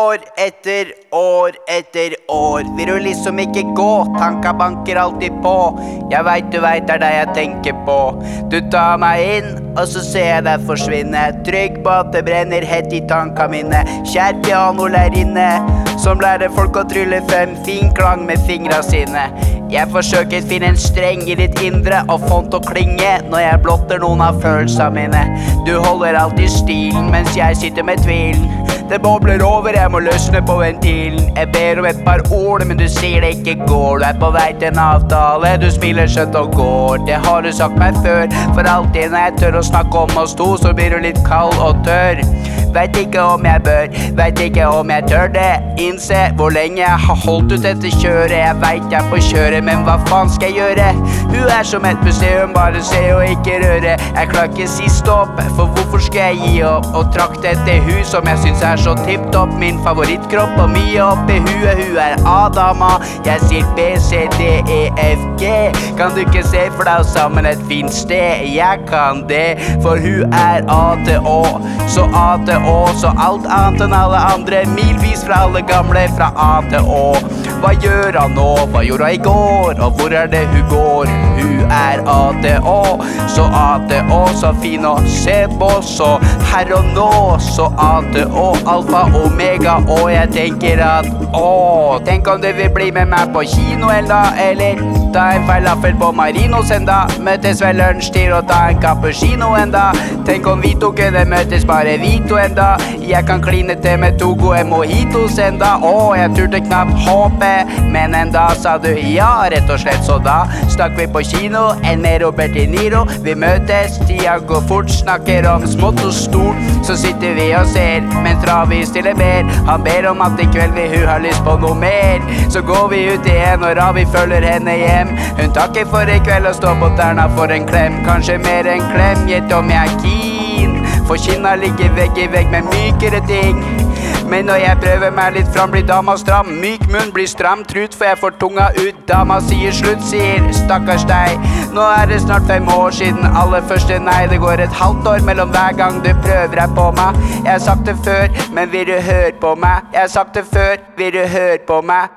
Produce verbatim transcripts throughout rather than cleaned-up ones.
år etter år etter år. Vil du liksom ikke gå, tanka banker alltid på. Jeg vet du vet det er det jeg tenker på. Du tar meg inn, og så ser jeg deg forsvinne. Trygg på at det brenner hett i tanka mine. Kjær pianolærerinne, som lærer folk å trylle frem fin klang med fingra sine. Jeg forsøker å finne en streng i ditt indre og få den til å klinge når jeg blotter noen av følelsene mine. Du holder alltid stilen mens jeg sitter med tvilen. Det bobler over, jeg må løsne på ventilen. Jeg ber om et par ord, men du sier det ikke går. Du er på vei til en avtale, du smiler skjøtt og går. Det har du sagt meg før, for alltid når jeg tør å snakke om oss to, så blir du litt kald og tørr. Vet ikke om jeg bør, vet ikke om jeg tør det. Innse hvor lenge jeg har holdt ut dette kjøret. Jeg vet jeg får kjøre, men hva faen skal jeg gjøre? Hun er som et museum, bare se og ikke røre. Jeg klarer ikke si stopp, for hvorfor skal jeg gi opp? Og trakte etter hun som jeg synes er så tipptopp. Min favorittkropp og mye oppi huet. Hun er A-dama, jeg sier B, C, D, E, F, G. Kan du ikke se for deg sammen et fint sted? Jeg kan det, for hun er A til Å. Så A til Å, så alt annet enn alle andre. Milvis fra alle gamle, fra A til Å. Hva gjør han nå? Hva gjorde han i går? Og hvor er det hun går? Hun er A til Å, så A til Å, så fin å se på. Så her og nå, så A til Å, alfa, omega. Og jeg tenker at åh, tenk om du vil bli med meg på kino enda, eller ta en falafel på Marinos enda. Møtes ved lunsjtid og ta en cappuccino enda. Tenk om vi to kunne møtes, bare vi to enda. Jeg kan kline til med to gode mojitos enda. Åh, jeg turte knapt håpe, men enda sa du ja, rett og slett. Så da stakk vi på kino, en med Robert De Niro. Vi møtes, tida går fort, snakker om smått og stort. Så sitter vi og ser, men Travi stiller mer. Han ber om at i kveld vil hun ha lyst på noe mer. Så går vi ut igjen, og Ravi følger henne hjem. Hun takker for i kveld og står på tærne for en klem. Kanskje mer enn klem, gjett om jeg er keen. For kinna ligger vegg i vegg med mykere ting. Men når jeg prøver meg litt fram, blir dama stram. Myk munn blir stram trut, for jeg får tunga ut. Dama sier slutt, sier stakkars deg. Nå er det snart fem år siden aller første nei. Det går et halvt år mellom hver gang du prøver deg på meg. Jeg har sagt det før, men vil du høre på meg? Jeg har sagt det før, vil du høre på meg?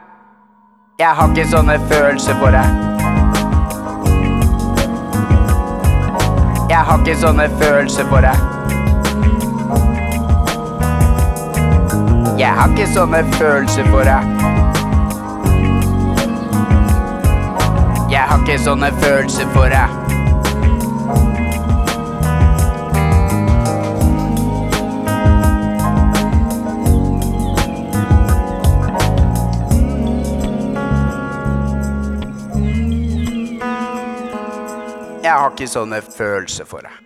Jeg har ikke sånne følelser for deg. Jeg har ikke sånne følelser for deg. Jeg har ikke sånne følelser for deg. Jeg har ikke sånne følelser for deg. Jeg har ikke sånne følelser for deg.